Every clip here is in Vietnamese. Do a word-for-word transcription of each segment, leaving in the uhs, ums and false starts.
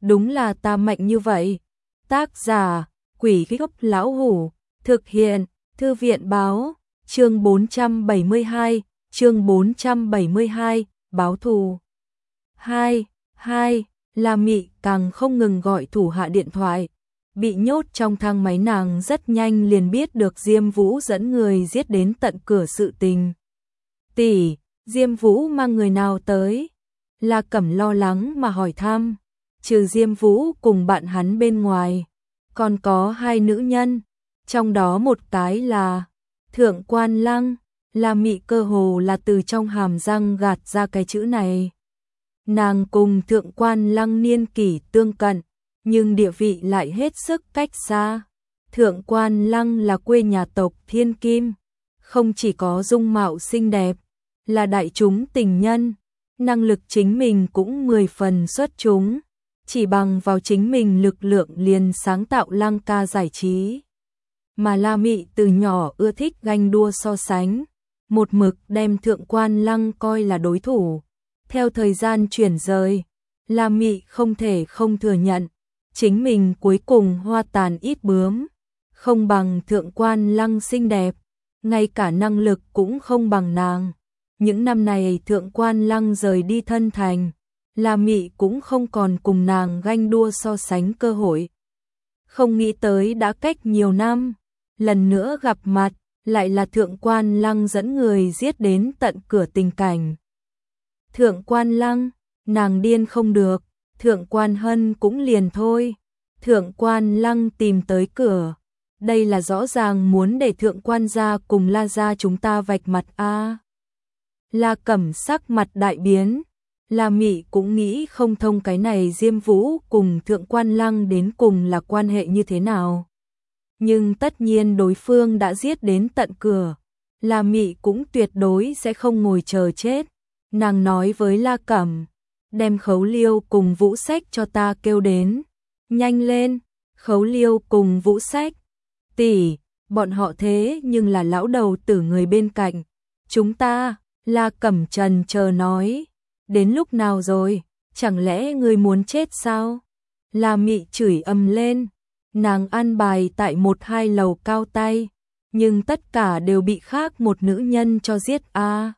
đúng là ta mạnh như vậy. Tác giả, Quỷ Gốc Lão Hủ, thực hiện, Thư viện Báo, chương bốn trăm bảy mươi hai, chương bốn trăm bảy mươi hai, báo thù. hai, hai, La Mị càng không ngừng gọi thủ hạ điện thoại. Bị nhốt trong thang máy nàng rất nhanh liền biết được Diêm Vũ dẫn người giết đến tận cửa sự tình. Tỷ, Diêm Vũ mang người nào tới? La Cẩm lo lắng mà hỏi thăm. Trừ Diêm Vũ cùng bạn hắn bên ngoài, còn có hai nữ nhân, trong đó một cái là Thượng Quan Lăng. La Mị cơ hồ là từ trong hàm răng gạt ra cái chữ này. Nàng cùng Thượng Quan Lăng niên kỷ tương cận, nhưng địa vị lại hết sức cách xa. Thượng Quan Lăng là quê nhà tộc Thiên Kim, không chỉ có dung mạo xinh đẹp, là đại chúng tình nhân, năng lực chính mình cũng mười phần xuất chúng, chỉ bằng vào chính mình lực lượng liền sáng tạo Lăng ca giải trí. Mà La Mị từ nhỏ ưa thích ganh đua so sánh, một mực đem Thượng Quan Lăng coi là đối thủ. Theo thời gian chuyển rời, La Mị không thể không thừa nhận, chính mình cuối cùng hoa tàn ít bướm, không bằng Thượng Quan Lăng xinh đẹp, ngay cả năng lực cũng không bằng nàng. Những năm này Thượng Quan Lăng rời đi thân thành, La Mị cũng không còn cùng nàng ganh đua so sánh cơ hội. Không nghĩ tới đã cách nhiều năm, lần nữa gặp mặt, lại là Thượng Quan Lăng dẫn người giết đến tận cửa tình cảnh. Thượng Quan Lăng, nàng điên không được, Thượng Quan Hân cũng liền thôi. Thượng Quan Lăng tìm tới cửa, đây là rõ ràng muốn để Thượng Quan gia cùng La gia chúng ta vạch mặt a. À. La Cẩm sắc mặt đại biến, La Mị cũng nghĩ không thông cái này Diêm Vũ cùng Thượng Quan Lăng đến cùng là quan hệ như thế nào. Nhưng tất nhiên đối phương đã giết đến tận cửa, La Mị cũng tuyệt đối sẽ không ngồi chờ chết. Nàng nói với La Cẩm, đem Khấu Liêu cùng Vũ Sách cho ta kêu đến. Nhanh lên, Khấu Liêu cùng Vũ Sách. Tỷ, bọn họ thế nhưng là lão đầu tử người bên cạnh. Chúng ta, La Cẩm trần chờ nói. Đến lúc nào rồi, chẳng lẽ ngươi muốn chết sao? La Mị chửi ầm lên. Nàng ăn bài tại một hai lầu cao tay, nhưng tất cả đều bị khác một nữ nhân cho giết a. À.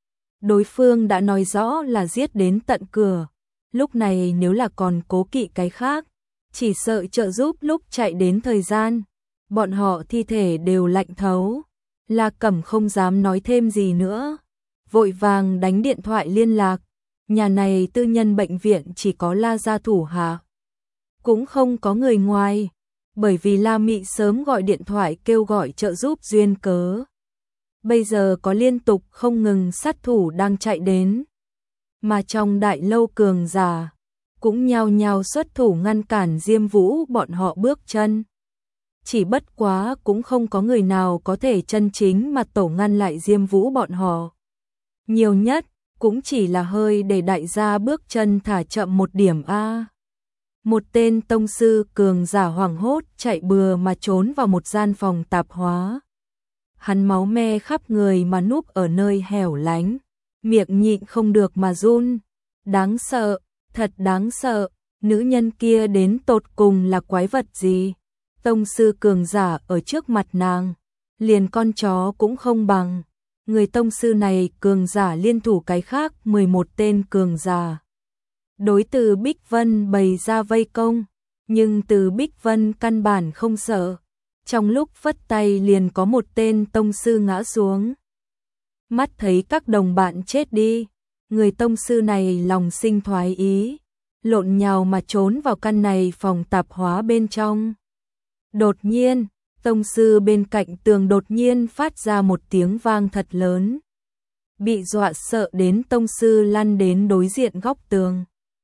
Đối phương đã nói rõ là giết đến tận cửa, lúc này nếu là còn cố kỵ cái khác, chỉ sợ trợ giúp lúc chạy đến thời gian, bọn họ thi thể đều lạnh thấu. La Cẩm không dám nói thêm gì nữa, vội vàng đánh điện thoại liên lạc. Nhà này tư nhân bệnh viện chỉ có La gia thủ hạ, cũng không có người ngoài, bởi vì La Mị sớm gọi điện thoại kêu gọi trợ giúp duyên cớ. Bây giờ có liên tục không ngừng sát thủ đang chạy đến, mà trong đại lâu cường giả cũng nhao nhao xuất thủ ngăn cản Diêm Vũ bọn họ bước chân. Chỉ bất quá cũng không có người nào có thể chân chính mà tổ ngăn lại Diêm Vũ bọn họ. Nhiều nhất cũng chỉ là hơi để đại gia bước chân thả chậm một điểm a. Một tên tông sư cường giả hoảng hốt chạy bừa mà trốn vào một gian phòng tạp hóa. Hắn máu me khắp người mà núp ở nơi hẻo lánh, miệng nhịn không được mà run. Đáng sợ, thật đáng sợ, nữ nhân kia đến tột cùng là quái vật gì? Tông sư cường giả ở trước mặt nàng, liền con chó cũng không bằng. Người tông sư này cường giả liên thủ cái khác mười một tên cường giả. Đối từ Bích Vân bày ra vây công, nhưng từ Bích Vân căn bản không sợ. Trong lúc phất tay liền có một tên tông sư ngã xuống. Mắt thấy các đồng bạn chết đi, người tông sư này lòng sinh thoái ý, lộn nhào mà trốn vào căn này phòng tạp hóa bên trong. Đột nhiên, tông sư bên cạnh tường đột nhiên phát ra một tiếng vang thật lớn. Bị dọa sợ đến tông sư lăn đến đối diện góc tường.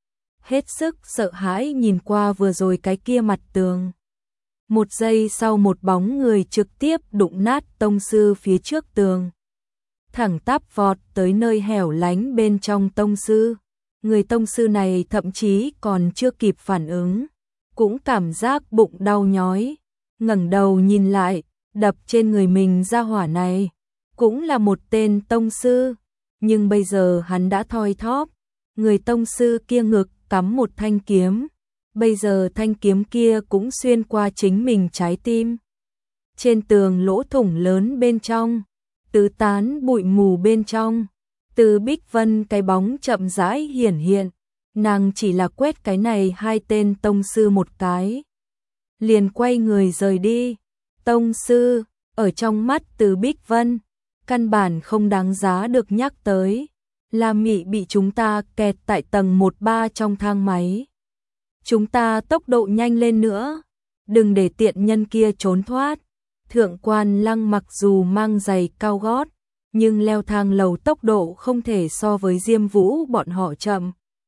Hết sức sợ hãi nhìn qua vừa rồi cái kia mặt tường. Một giây sau một bóng người trực tiếp đụng nát tông sư phía trước tường. Thẳng tắp vọt tới nơi hẻo lánh bên trong tông sư. Người tông sư này thậm chí còn chưa kịp phản ứng, cũng cảm giác bụng đau nhói. Ngẩng đầu nhìn lại, đập trên người mình ra hỏa này, cũng là một tên tông sư. Nhưng bây giờ hắn đã thoi thóp, người tông sư kia ngực cắm một thanh kiếm, bây giờ thanh kiếm kia cũng xuyên qua chính mình trái tim. Trên tường lỗ thủng lớn bên trong, tứ tán bụi mù bên trong, Từ Bích Vân cái bóng chậm rãi hiển hiện, nàng chỉ là quét cái này hai tên tông sư một cái. Liền quay người rời đi, tông sư, ở trong mắt Từ Bích Vân, căn bản không đáng giá được nhắc tới. La Mị bị chúng ta kẹt tại tầng một ba trong thang máy. Chúng ta tốc độ nhanh lên nữa, đừng để tiện nhân kia trốn thoát. Thượng Quan Lăng mặc dù mang giày cao gót, nhưng leo thang lầu tốc độ không thể so với Diêm Vũ bọn họ chậm.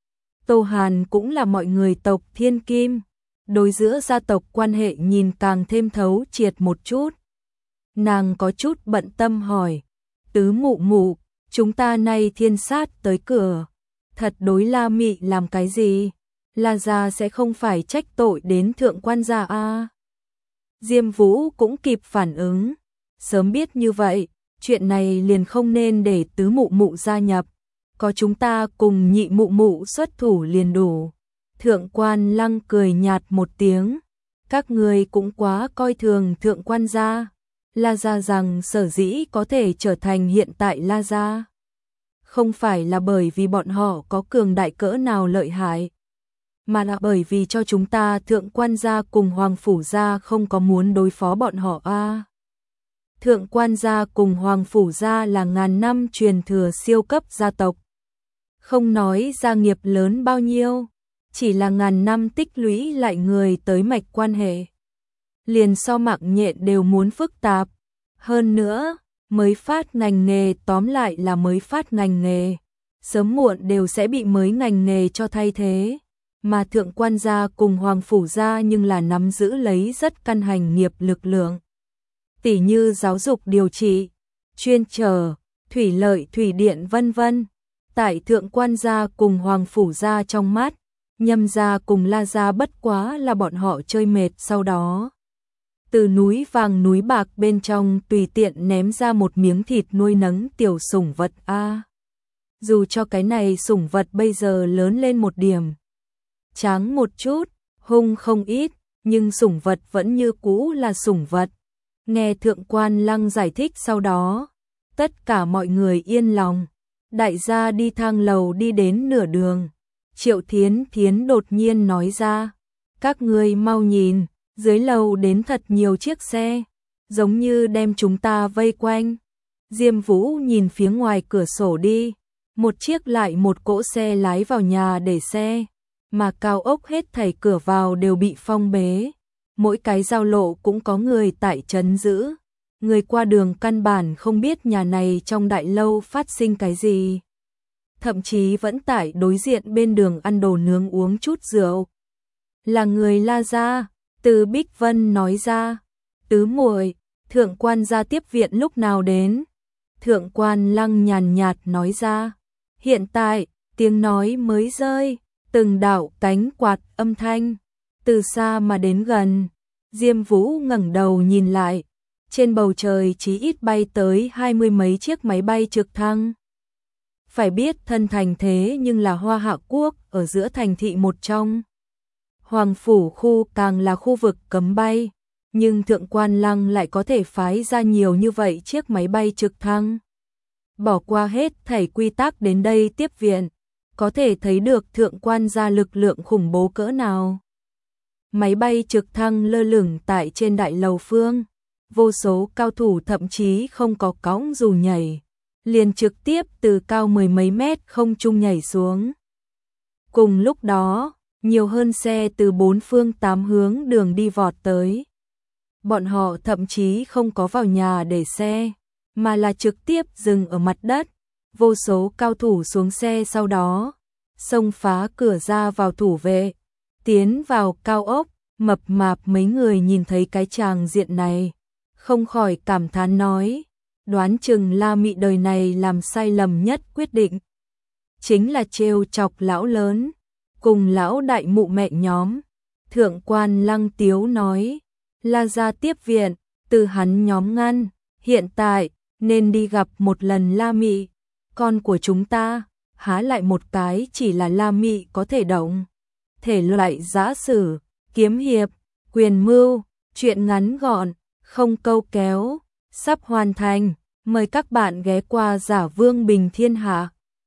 Tô Hàn cũng là mọi người tộc Thiên Kim, đối giữa gia tộc quan hệ nhìn càng thêm thấu triệt một chút. Nàng có chút bận tâm hỏi, Tứ mụ mụ, chúng ta nay thiên sát tới cửa, thật đối La Mị làm cái gì? La gia sẽ không phải trách tội đến Thượng Quan gia a? À? Diêm Vũ cũng kịp phản ứng, sớm biết như vậy, chuyện này liền không nên để Tứ mụ mụ gia nhập, có chúng ta cùng nhị mụ mụ xuất thủ liền đủ. Thượng Quan Lăng cười nhạt một tiếng, các người cũng quá coi thường Thượng Quan gia. La gia rằng sở dĩ có thể trở thành hiện tại La gia, không phải là bởi vì bọn họ có cường đại cỡ nào lợi hại, mà là bởi vì cho chúng ta Thượng Quan gia cùng Hoàng Phủ gia không có muốn đối phó bọn họ a. À, Thượng Quan gia cùng Hoàng Phủ gia là ngàn năm truyền thừa siêu cấp gia tộc. Không nói gia nghiệp lớn bao nhiêu, chỉ là ngàn năm tích lũy lại người tới mạch quan hệ. Liền so mạng nhện đều muốn phức tạp. Hơn nữa, mới phát ngành nghề tóm lại là mới phát ngành nghề. Sớm muộn đều sẽ bị mới ngành nghề cho thay thế. Mà Thượng Quan gia cùng Hoàng Phủ gia nhưng là nắm giữ lấy rất căn hành nghiệp lực lượng. Tỉ như giáo dục điều trị, chuyên trở, thủy lợi thủy điện vân vân. Tại Thượng Quan gia cùng Hoàng Phủ gia trong mắt, Nhâm gia cùng La gia bất quá là bọn họ chơi mệt sau đó. Từ núi vàng núi bạc bên trong tùy tiện ném ra một miếng thịt nuôi nấng tiểu sủng vật a. À, dù cho cái này sủng vật bây giờ lớn lên một điểm, tráng một chút, hung không ít, nhưng sủng vật vẫn như cũ là sủng vật. Nghe Thượng Quan Lăng giải thích sau đó, tất cả mọi người yên lòng. Đại gia đi thang lầu đi đến nửa đường, Triệu Thiến Thiến đột nhiên nói ra, các ngươi mau nhìn, dưới lầu đến thật nhiều chiếc xe, giống như đem chúng ta vây quanh. Diêm Vũ nhìn phía ngoài cửa sổ đi, một chiếc lại một cỗ xe lái vào nhà để xe, mà cao ốc hết thảy cửa vào đều bị phong bế. Mỗi cái giao lộ cũng có người tại trấn giữ, người qua đường căn bản không biết nhà này trong đại lâu phát sinh cái gì. Thậm chí vẫn tại đối diện bên đường ăn đồ nướng uống chút rượu. Là người La gia, Từ Bích Vân nói ra. Tứ muội, Thượng Quan gia tiếp viện lúc nào đến? Thượng Quan Lăng nhàn nhạt nói ra. Hiện tại, tiếng nói mới rơi, từng đạo cánh quạt âm thanh, từ xa mà đến gần. Diêm Vũ ngẩng đầu nhìn lại, trên bầu trời chí ít bay tới hai mươi mấy chiếc máy bay trực thăng. Phải biết thân thành thế nhưng là Hoa Hạ Quốc ở giữa thành thị một trong. Hoàng Phủ khu càng là khu vực cấm bay, nhưng Thượng Quan Lăng lại có thể phái ra nhiều như vậy chiếc máy bay trực thăng. Bỏ qua hết thảy quy tắc đến đây tiếp viện, có thể thấy được Thượng Quan gia lực lượng khủng bố cỡ nào. Máy bay trực thăng lơ lửng tại trên đại lầu phương, vô số cao thủ thậm chí không có cõng dù nhảy, liền trực tiếp từ cao mười mấy mét không trung nhảy xuống. Cùng lúc đó, nhiều hơn xe từ bốn phương tám hướng đường đi vọt tới. Bọn họ thậm chí không có vào nhà để xe, mà là trực tiếp dừng ở mặt đất. Vô số cao thủ xuống xe sau đó, xông phá cửa ra vào thủ vệ, tiến vào cao ốc. Mập mạp mấy người nhìn thấy cái tràng diện này, không khỏi cảm thán nói, đoán chừng La Mị đời này làm sai lầm nhất quyết định. Chính là trêu chọc lão lớn, cùng lão đại mụ mẹ nhóm. Thượng Quan Lăng tiếu nói, La gia tiếp viện, từ hắn nhóm ngăn, hiện tại, nên đi gặp một lần La Mị, con của chúng ta, há lại một cái chỉ là La Mị có thể động. thể loại giã sử, kiếm hiệp, quyền mưu, truyện ngắn gọn, không câu kéo, sắp hoàn thành. Mời các bạn ghé qua Giả Vương Bình Thiên Hạ.